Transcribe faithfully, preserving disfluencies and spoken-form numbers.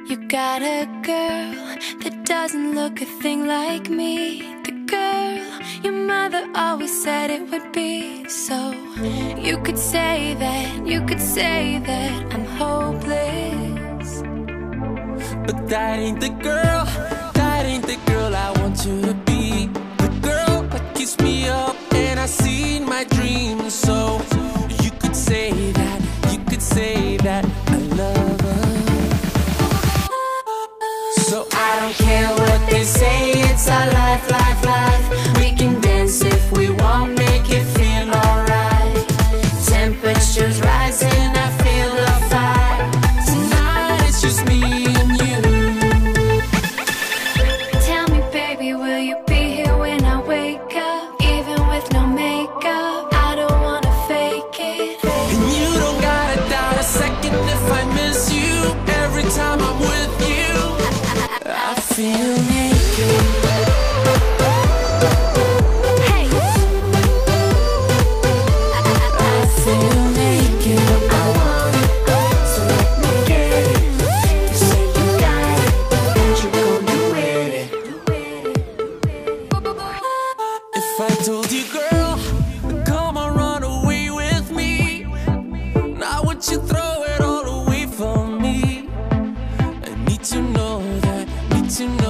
You got a girl that doesn't look a thing like me. The girl your mother always said it would be. So you could say that, you could say that I'm hopeless, but that ain't the girl, that ain't the girl I want you to be. The girl that keeps me up and I see my dreams. So you could say that, you could say that I love her. So I don't care what they say, it's our life, life, life. We can dance if we want, make it feel alright. Temperature's rising, I feel the fire. Tonight it's just me and you. Tell me, baby, will you be here when I wake up? Even with no makeup, I don't wanna fake it. And you don't gotta doubt a second if I miss you. Every time I'm with you, I feel naked. Hey, I feel naked. I want it, so let me get it. You say you got it, and you're gonna do it. If I told you, girl, come on, run away with me, now would you throw it all away from me? I need to know that, need to know